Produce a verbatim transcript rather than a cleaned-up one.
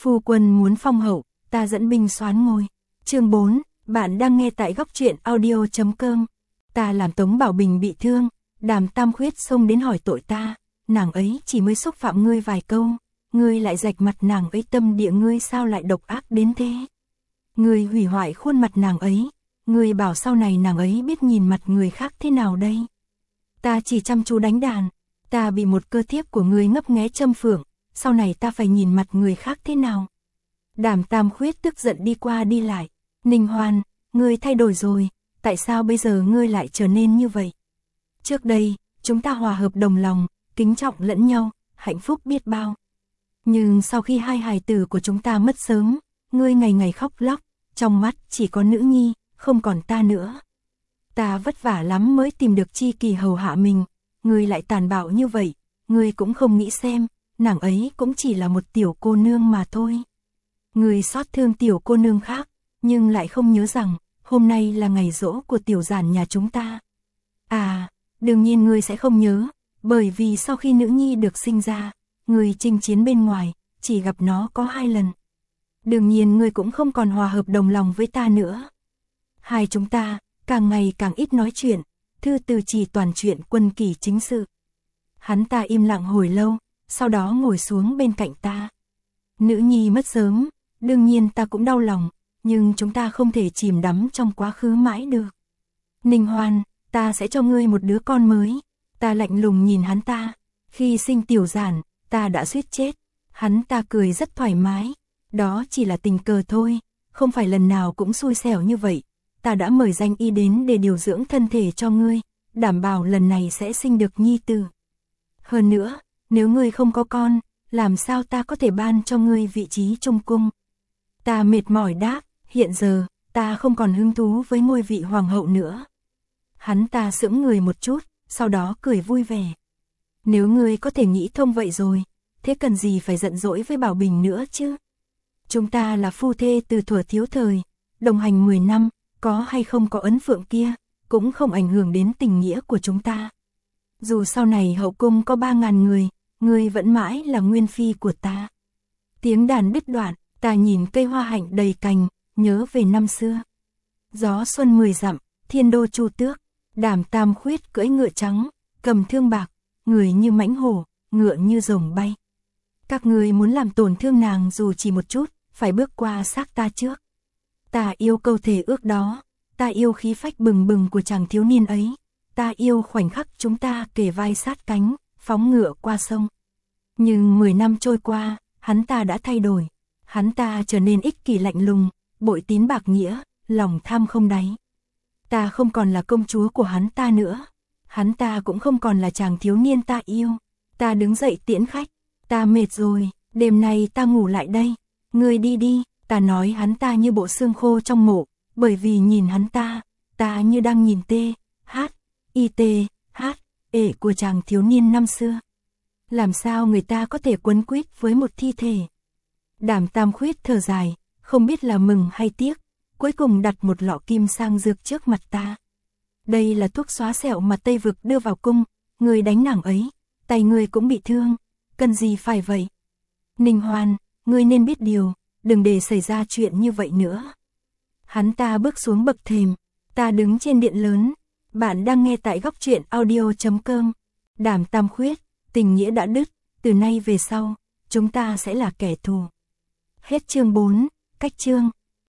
Phu quân muốn phong hậu, ta dẫn binh soán ngôi. Chương bốn, bạn đang nghe tại góc truyện audio chấm com. Ta làm Tống Bảo Bình bị thương, Đàm Tam Khuyết xông đến hỏi tội ta, nàng ấy chỉ mới xúc phạm ngươi vài câu, ngươi lại rạch mặt nàng ấy, tâm địa ngươi sao lại độc ác đến thế? Ngươi hủy hoại khuôn mặt nàng ấy, ngươi bảo sau này nàng ấy biết nhìn mặt người khác thế nào đây? Ta chỉ chăm chú đánh đàn, ta bị một cơ thiếp của ngươi ngấp nghé châm phượng, sau này ta phải nhìn mặt người khác thế nào? Đàm Tam Khuyết tức giận đi qua đi lại, Ninh Hoan, ngươi thay đổi rồi, tại sao bây giờ ngươi lại trở nên như vậy? Trước đây, chúng ta hòa hợp đồng lòng, kính trọng lẫn nhau, hạnh phúc biết bao. Nhưng sau khi hai hài tử của chúng ta mất sớm, ngươi ngày ngày khóc lóc, trong mắt chỉ có nữ nhi, không còn ta nữa. Ta vất vả lắm mới tìm được Chi Kỳ hầu hạ mình, ngươi lại tàn bạo như vậy, ngươi cũng không nghĩ xem, nàng ấy cũng chỉ là một tiểu cô nương mà thôi. Ngươi xót thương tiểu cô nương khác, nhưng lại không nhớ rằng, hôm nay là ngày giỗ của tiểu giản nhà chúng ta. À, đương nhiên ngươi sẽ không nhớ, bởi vì sau khi nữ nhi được sinh ra, ngươi chinh chiến bên ngoài, chỉ gặp nó có hai lần. Đương nhiên ngươi cũng không còn hòa hợp đồng lòng với ta nữa. Hai chúng ta, càng ngày càng ít nói chuyện, thư từ chỉ toàn chuyện quân kỷ chính sự. Hắn ta im lặng hồi lâu, sau đó ngồi xuống bên cạnh ta. Nữ nhi mất sớm, đương nhiên ta cũng đau lòng, nhưng chúng ta không thể chìm đắm trong quá khứ mãi được. Ninh Hoan, ta sẽ cho ngươi một đứa con mới. Ta lạnh lùng nhìn hắn ta, khi sinh tiểu giản, ta đã suýt chết. Hắn ta cười rất thoải mái, đó chỉ là tình cờ thôi, không phải lần nào cũng xui xẻo như vậy. Ta đã mời danh y đến để điều dưỡng thân thể cho ngươi, đảm bảo lần này sẽ sinh được nhi tử. Hơn nữa, nếu ngươi không có con, làm sao ta có thể ban cho ngươi vị trí trong cung? Ta mệt mỏi đáp, hiện giờ, ta không còn hứng thú với ngôi vị hoàng hậu nữa. Hắn ta sững người một chút, sau đó cười vui vẻ. Nếu ngươi có thể nghĩ thông vậy rồi, thế cần gì phải giận dỗi với Bảo Bình nữa chứ? Chúng ta là phu thê từ thuở thiếu thời, đồng hành mười năm, có hay không có ấn phượng kia, cũng không ảnh hưởng đến tình nghĩa của chúng ta. Dù sau này hậu cung có ba ngàn người, ngươi vẫn mãi là nguyên phi của ta. Tiếng đàn đứt đoạn, ta nhìn cây hoa hạnh đầy cành, nhớ về năm xưa. Gió xuân mười dặm, thiên đô Chu Tước, Đàm Tam Khuyết cưỡi ngựa trắng, cầm thương bạc, người như mãnh hổ, ngựa như rồng bay. Các ngươi muốn làm tổn thương nàng dù chỉ một chút, phải bước qua xác ta trước. Ta yêu câu thể ước đó, ta yêu khí phách bừng bừng của chàng thiếu niên ấy, ta yêu khoảnh khắc chúng ta kề vai sát cánh, phóng ngựa qua sông. Nhưng mười năm trôi qua, hắn ta đã thay đổi, hắn ta trở nên ích kỷ lạnh lùng, bội tín bạc nghĩa, lòng tham không đáy. Ta không còn là công chúa của hắn ta nữa, hắn ta cũng không còn là chàng thiếu niên ta yêu. Ta đứng dậy tiễn khách, ta mệt rồi, đêm nay ta ngủ lại đây, ngươi đi đi. Ta nói hắn ta như bộ xương khô trong mộ, bởi vì nhìn hắn ta, ta như đang nhìn tê, hát, y tê, hát, ể của chàng thiếu niên năm xưa. Làm sao người ta có thể quấn quýt với một thi thể? Đàm Tam Khuyết thở dài, không biết là mừng hay tiếc, cuối cùng đặt một lọ kim sang dược trước mặt ta. Đây là thuốc xóa sẹo mà Tây Vực đưa vào cung, người đánh nàng ấy, tay người cũng bị thương, cần gì phải vậy? Ninh Hoan, ngươi nên biết điều, đừng để xảy ra chuyện như vậy nữa. Hắn ta bước xuống bậc thềm, ta đứng trên điện lớn. Bạn đang nghe tại góc truyện audio chấm com. Đàm Tam Khuyết, tình nghĩa đã đứt, từ nay về sau, chúng ta sẽ là kẻ thù. Hết chương bốn, cách chương.